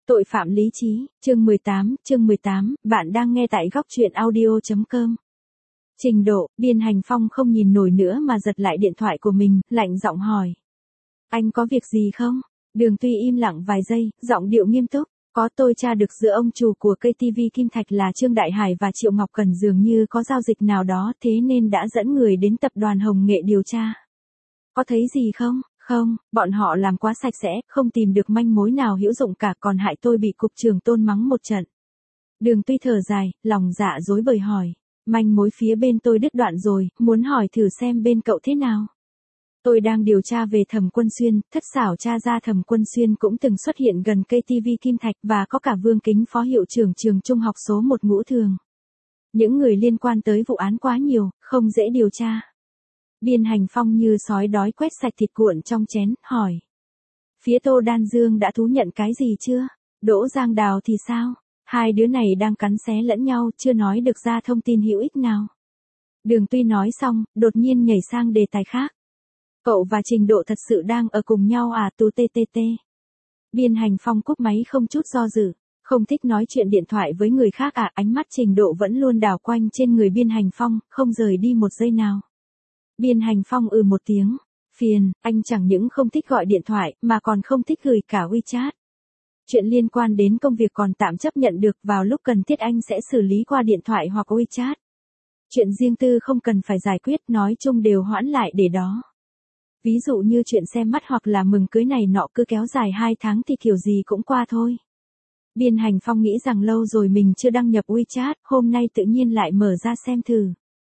Tội phạm lý trí, chương 18, bạn đang nghe tại góc truyện audio.com. Trình Độ, Biên Hành Phong không nhìn nổi nữa mà giật lại điện thoại của mình, lạnh giọng hỏi. Anh có việc gì không? Đường Tuy im lặng vài giây, giọng điệu nghiêm túc. Có, tôi tra được giữa ông chủ của cây TV Kim Thạch là Trương Đại Hải và Triệu Ngọc Cần dường như có giao dịch nào đó, thế nên đã dẫn người đến tập đoàn Hồng Nghệ điều tra. Có thấy gì không? Không, bọn họ làm quá sạch sẽ, không tìm được manh mối nào hữu dụng cả, còn hại tôi bị cục trưởng Tôn mắng một trận. Đường Tuy thở dài, lòng dạ rối bời hỏi. Manh mối phía bên tôi đứt đoạn rồi, muốn hỏi thử xem bên cậu thế nào. Tôi đang điều tra về Thẩm Quân Xuyên, thất xảo tra ra Thẩm Quân Xuyên cũng từng xuất hiện gần cây TV Kim Thạch và có cả Vương Kính phó hiệu trưởng trường trung học số 1 Ngũ Thường. Những người liên quan tới vụ án quá nhiều, không dễ điều tra. Biên Hành Phong như sói đói quét sạch thịt cuộn trong chén, hỏi. Phía Tô Đan Dương đã thú nhận cái gì chưa? Đỗ Giang Đào thì sao? Hai đứa này đang cắn xé lẫn nhau, chưa nói được ra thông tin hữu ích nào. Đường Tuy nói xong, đột nhiên nhảy sang đề tài khác. Cậu và Trình Độ thật sự đang ở cùng nhau à? Tu ttt. Biên Hành Phong cúp máy không chút do dự. Không thích nói chuyện điện thoại với người khác à? Ánh mắt Trình Độ vẫn luôn đảo quanh trên người Biên Hành Phong, không rời đi một giây nào. Biên Hành Phong một tiếng. Phiền, anh chẳng những không thích gọi điện thoại, mà còn không thích gửi cả WeChat. Chuyện liên quan đến công việc còn tạm chấp nhận được, vào lúc cần thiết anh sẽ xử lý qua điện thoại hoặc WeChat. Chuyện riêng tư không cần phải giải quyết, nói chung đều hoãn lại để đó. Ví dụ như chuyện xem mắt hoặc là mừng cưới này nọ cứ kéo dài 2 tháng thì kiểu gì cũng qua thôi. Biên Hành Phong nghĩ rằng lâu rồi mình chưa đăng nhập WeChat, hôm nay tự nhiên lại mở ra xem thử.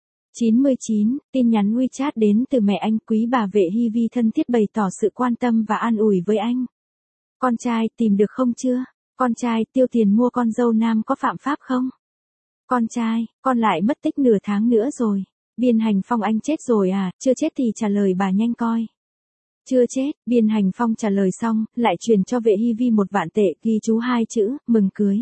99, tin nhắn WeChat đến từ mẹ anh, quý bà Vệ Hy Vi thân thiết bày tỏ sự quan tâm và an ủi với anh. Con trai, tìm được không chưa? Con trai, tiêu tiền mua con dâu nam có phạm pháp không? Con trai, con lại mất tích nửa tháng nữa rồi. Biên Hành Phong, anh chết rồi à? Chưa chết thì trả lời bà nhanh coi. Chưa chết, Biên Hành Phong trả lời xong, lại truyền cho Vệ Hy Vi 1 vạn tệ, ghi chú 2 chữ, mừng cưới.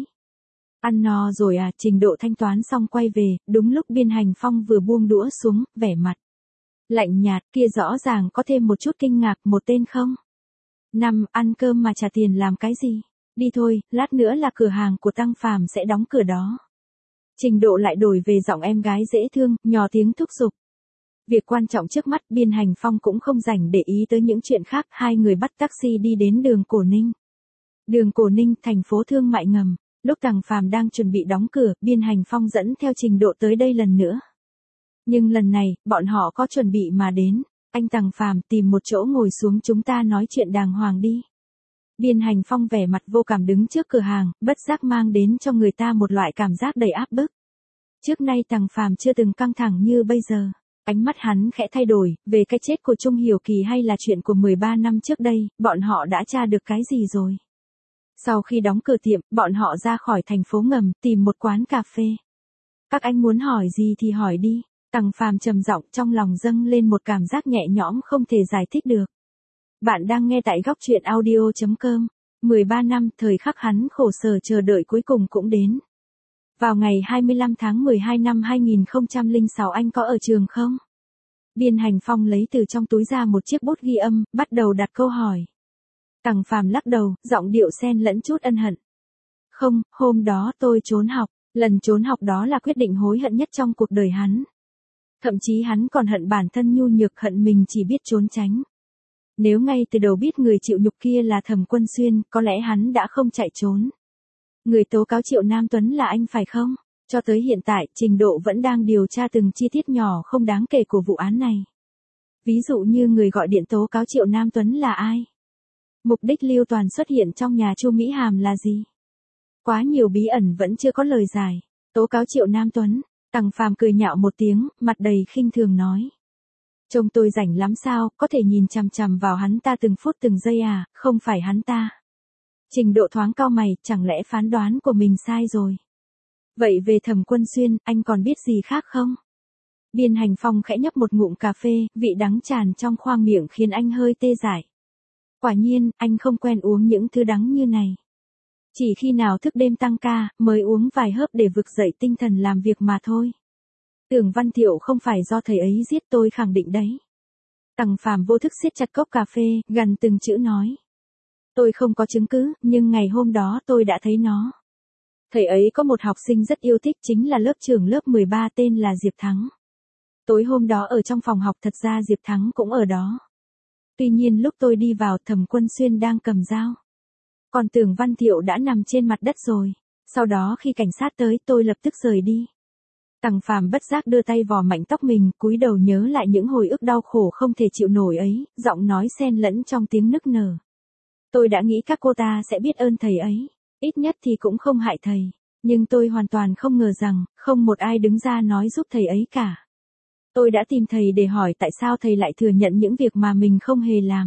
Ăn no rồi à? Trình Độ thanh toán xong quay về, đúng lúc Biên Hành Phong vừa buông đũa xuống, vẻ mặt lạnh nhạt, kia rõ ràng có thêm một chút kinh ngạc. Một tên không? 5, ăn cơm mà trả tiền làm cái gì? Đi thôi, lát nữa là cửa hàng của Tăng Phàm sẽ đóng cửa đó. Trình Độ lại đổi về giọng em gái dễ thương, nhỏ tiếng thúc giục. Việc quan trọng trước mắt, Biên Hành Phong cũng không rảnh để ý tới những chuyện khác, hai người bắt taxi đi đến đường Cổ Ninh. Đường Cổ Ninh, thành phố thương mại ngầm. Lúc Tăng Phàm đang chuẩn bị đóng cửa, Biên Hành Phong dẫn theo Trình Độ tới đây lần nữa. Nhưng lần này, bọn họ có chuẩn bị mà đến. Anh Tăng Phàm, tìm một chỗ ngồi xuống, chúng ta nói chuyện đàng hoàng đi. Biên Hành Phong vẻ mặt vô cảm đứng trước cửa hàng, bất giác mang đến cho người ta một loại cảm giác đầy áp bức. Trước nay Tăng Phàm chưa từng căng thẳng như bây giờ. Ánh mắt hắn khẽ thay đổi, về cái chết của Trung Hiểu Kỳ hay là chuyện của 13 năm trước đây, bọn họ đã tra được cái gì rồi? Sau khi đóng cửa tiệm, bọn họ ra khỏi thành phố ngầm, tìm một quán cà phê. Các anh muốn hỏi gì thì hỏi đi. Tăng Phàm trầm giọng, trong lòng dâng lên một cảm giác nhẹ nhõm không thể giải thích được. Bạn đang nghe tại góc truyện audio.com. 13 năm, thời khắc hắn khổ sở chờ đợi cuối cùng cũng đến. Vào ngày 25 tháng 12 năm 2006 anh có ở trường không? Biên Hành Phong lấy từ trong túi ra một chiếc bút ghi âm, bắt đầu đặt câu hỏi. Tăng Phàm lắc đầu, giọng điệu xen lẫn chút ân hận. Không, hôm đó tôi trốn học, lần trốn học đó là quyết định hối hận nhất trong cuộc đời hắn. Thậm chí hắn còn hận bản thân nhu nhược, hận mình chỉ biết trốn tránh. Nếu ngay từ đầu biết người chịu nhục kia là Thẩm Quân Xuyên, có lẽ hắn đã không chạy trốn. Người tố cáo Triệu Nam Tuấn là anh phải không? Cho tới hiện tại, Trình Độ vẫn đang điều tra từng chi tiết nhỏ không đáng kể của vụ án này. Ví dụ như người gọi điện tố cáo Triệu Nam Tuấn là ai? Mục đích Lưu Toàn xuất hiện trong nhà Chu Mỹ Hàm là gì? Quá nhiều bí ẩn vẫn chưa có lời giải. Tố cáo Triệu Nam Tuấn. Tăng Phàm cười nhạo một tiếng, mặt đầy khinh thường nói. Trông tôi rảnh lắm sao, có thể nhìn chằm chằm vào hắn ta từng phút từng giây à, không phải hắn ta. Trình Độ thoáng cau mày, chẳng lẽ phán đoán của mình sai rồi. Vậy về Thẩm Quân Xuyên, anh còn biết gì khác không? Biên Hành Phong khẽ nhấp một ngụm cà phê, vị đắng tràn trong khoang miệng khiến anh hơi tê dại. Quả nhiên, anh không quen uống những thứ đắng như này. Chỉ khi nào thức đêm tăng ca, mới uống vài hớp để vực dậy tinh thần làm việc mà thôi. Tưởng Văn Thiệu không phải do thầy ấy giết, tôi khẳng định đấy. Tăng Phàm vô thức siết chặt cốc cà phê, gần từng chữ nói. Tôi không có chứng cứ, nhưng ngày hôm đó tôi đã thấy nó. Thầy ấy có một học sinh rất yêu thích, chính là lớp trưởng lớp 13 tên là Diệp Thắng. Tối hôm đó ở trong phòng học thật ra Diệp Thắng cũng ở đó. Tuy nhiên lúc tôi đi vào Thẩm Quân Xuyên đang cầm dao. Còn Tưởng Văn Thiệu đã nằm trên mặt đất rồi. Sau đó khi cảnh sát tới tôi lập tức rời đi. Tằng Phàm bất giác đưa tay vò mạnh tóc mình, cúi đầu nhớ lại những hồi ức đau khổ không thể chịu nổi ấy, giọng nói xen lẫn trong tiếng nức nở. Tôi đã nghĩ các cô ta sẽ biết ơn thầy ấy, ít nhất thì cũng không hại thầy. Nhưng tôi hoàn toàn không ngờ rằng, không một ai đứng ra nói giúp thầy ấy cả. Tôi đã tìm thầy để hỏi tại sao thầy lại thừa nhận những việc mà mình không hề làm.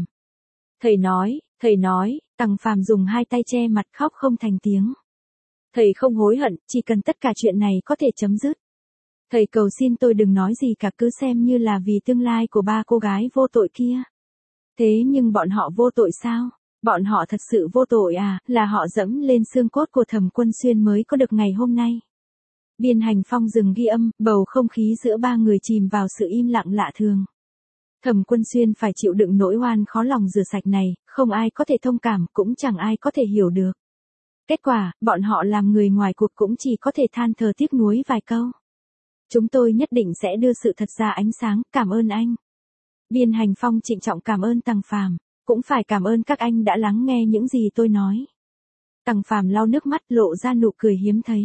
Thầy nói, Tằng Phàm dùng hai tay che mặt khóc không thành tiếng. Thầy không hối hận, chỉ cần tất cả chuyện này có thể chấm dứt. Thầy cầu xin tôi đừng nói gì cả, cứ xem như là vì tương lai của ba cô gái vô tội kia. Thế nhưng bọn họ vô tội sao? Bọn họ thật sự vô tội à, là họ dẫm lên xương cốt của Thẩm Quân Xuyên mới có được ngày hôm nay. Biên Hành Phong dừng ghi âm, bầu không khí giữa ba người chìm vào sự im lặng lạ thường. Thẩm Quân Xuyên phải chịu đựng nỗi oan khó lòng rửa sạch này, không ai có thể thông cảm, cũng chẳng ai có thể hiểu được. Kết quả, bọn họ làm người ngoài cuộc cũng chỉ có thể than thở tiếc nuối vài câu. Chúng tôi nhất định sẽ đưa sự thật ra ánh sáng, cảm ơn anh. Biên Hành Phong trịnh trọng cảm ơn Tằng Phàm, cũng phải cảm ơn các anh đã lắng nghe những gì tôi nói. Tằng Phàm lau nước mắt lộ ra nụ cười hiếm thấy.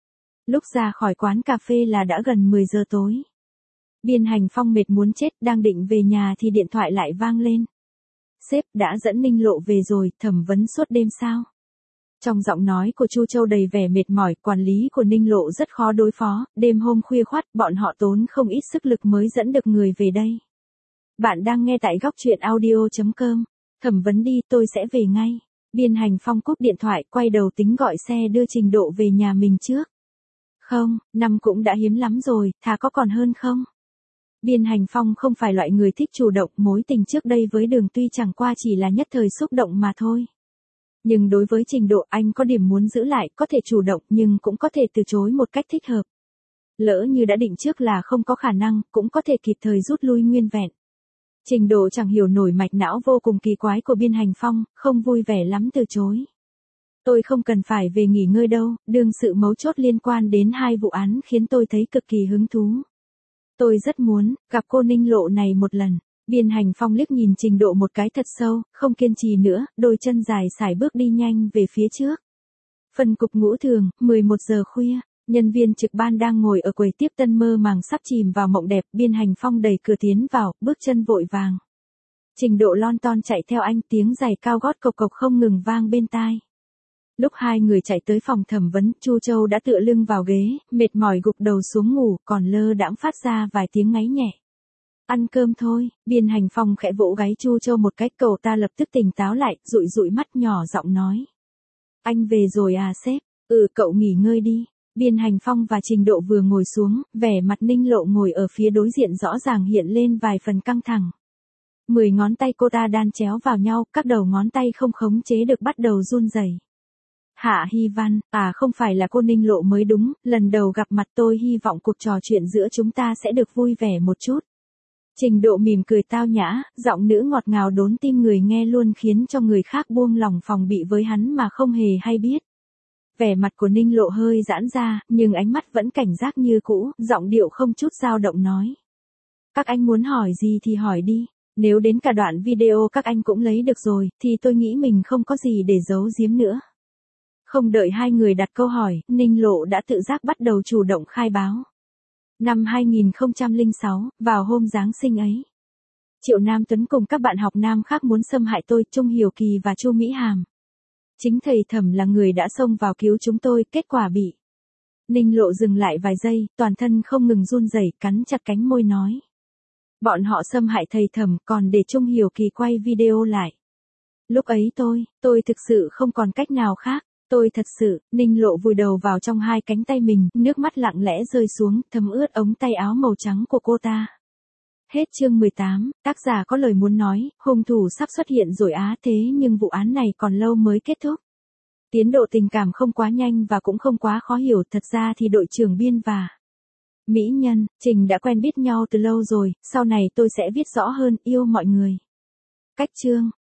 Lúc ra khỏi quán cà phê là đã gần 10 giờ tối. Biên Hành Phong mệt muốn chết, đang định về nhà thì điện thoại lại vang lên. Sếp đã dẫn Ninh Lộ về rồi, thẩm vấn suốt đêm sao? Trong giọng nói của Chu Châu đầy vẻ mệt mỏi, quản lý của Ninh Lộ rất khó đối phó, đêm hôm khuya khoắt bọn họ tốn không ít sức lực mới dẫn được người về đây. Bạn đang nghe tại góc truyện audio.com. Thẩm vấn đi, tôi sẽ về ngay. Biên Hành Phong cúp điện thoại, quay đầu tính gọi xe đưa Trình Độ về nhà mình trước. Không, năm cũng đã hiếm lắm rồi, thà có còn hơn không? Biên Hành Phong không phải loại người thích chủ động, mối tình trước đây với Đường tuy chẳng qua chỉ là nhất thời xúc động mà thôi. Nhưng đối với Trình Độ anh có điểm muốn giữ lại, có thể chủ động nhưng cũng có thể từ chối một cách thích hợp. Lỡ như đã định trước là không có khả năng, cũng có thể kịp thời rút lui nguyên vẹn. Trình Độ chẳng hiểu nổi mạch não vô cùng kỳ quái của Biên Hành Phong, không vui vẻ lắm từ chối. Tôi không cần phải về nghỉ ngơi đâu, đương sự mấu chốt liên quan đến hai vụ án khiến tôi thấy cực kỳ hứng thú. Tôi rất muốn gặp cô Ninh Lộ này một lần. Biên Hành Phong liếc nhìn Trình Độ một cái thật sâu, không kiên trì nữa, đôi chân dài sải bước đi nhanh về phía trước. Phân cục Ngũ Thường, 11 giờ khuya, nhân viên trực ban đang ngồi ở quầy tiếp tân mơ màng sắp chìm vào mộng đẹp. Biên Hành Phong đẩy cửa tiến vào, bước chân vội vàng. Trình Độ lon ton chạy theo anh, tiếng giày cao gót cộc cộc không ngừng vang bên tai. Lúc hai người chạy tới phòng thẩm vấn, Chu Châu đã tựa lưng vào ghế, mệt mỏi gục đầu xuống ngủ, còn lơ đãng phát ra vài tiếng ngáy nhẹ. Ăn cơm thôi, Biên Hành Phong khẽ vỗ gáy Chu Châu một cách, cậu ta lập tức tỉnh táo lại, dụi dụi mắt nhỏ giọng nói. Anh về rồi à sếp? Cậu nghỉ ngơi đi. Biên Hành Phong và Trình Độ vừa ngồi xuống, vẻ mặt Ninh Lộ ngồi ở phía đối diện rõ ràng hiện lên vài phần căng thẳng. 10 ngón tay cô ta đan chéo vào nhau, các đầu ngón tay không khống chế được bắt đầu run rẩy. Hạ Hy Văn, không phải là cô Ninh Lộ mới đúng, lần đầu gặp mặt tôi hy vọng cuộc trò chuyện giữa chúng ta sẽ được vui vẻ một chút. Trình Độ mỉm cười tao nhã, giọng nữ ngọt ngào đốn tim người nghe luôn, khiến cho người khác buông lòng phòng bị với hắn mà không hề hay biết. Vẻ mặt của Ninh Lộ hơi giãn ra, nhưng ánh mắt vẫn cảnh giác như cũ, giọng điệu không chút dao động nói. Các anh muốn hỏi gì thì hỏi đi, nếu đến cả đoạn video các anh cũng lấy được rồi, thì tôi nghĩ mình không có gì để giấu giếm nữa. Không đợi hai người đặt câu hỏi, Ninh Lộ đã tự giác bắt đầu chủ động khai báo. Năm 2006, vào hôm Giáng sinh ấy, Triệu Nam Tuấn cùng các bạn học nam khác muốn xâm hại tôi, Trung Hiểu Kỳ và Chu Mỹ Hàm. Chính thầy Thẩm là người đã xông vào cứu chúng tôi, kết quả bị. Ninh Lộ dừng lại vài giây, toàn thân không ngừng run rẩy, cắn chặt cánh môi nói. Bọn họ xâm hại thầy Thẩm, còn để Trung Hiểu Kỳ quay video lại. Lúc ấy tôi thực sự không còn cách nào khác. Tôi thật sự, Ninh Lộ vùi đầu vào trong hai cánh tay mình, nước mắt lặng lẽ rơi xuống, thấm ướt ống tay áo màu trắng của cô ta. Hết chương 18, tác giả có lời muốn nói, hung thủ sắp xuất hiện rồi á, thế nhưng vụ án này còn lâu mới kết thúc. Tiến độ tình cảm không quá nhanh và cũng không quá khó hiểu, thật ra thì đội trưởng Biên và mỹ nhân Trình đã quen biết nhau từ lâu rồi, sau này tôi sẽ viết rõ hơn, yêu mọi người. Cách chương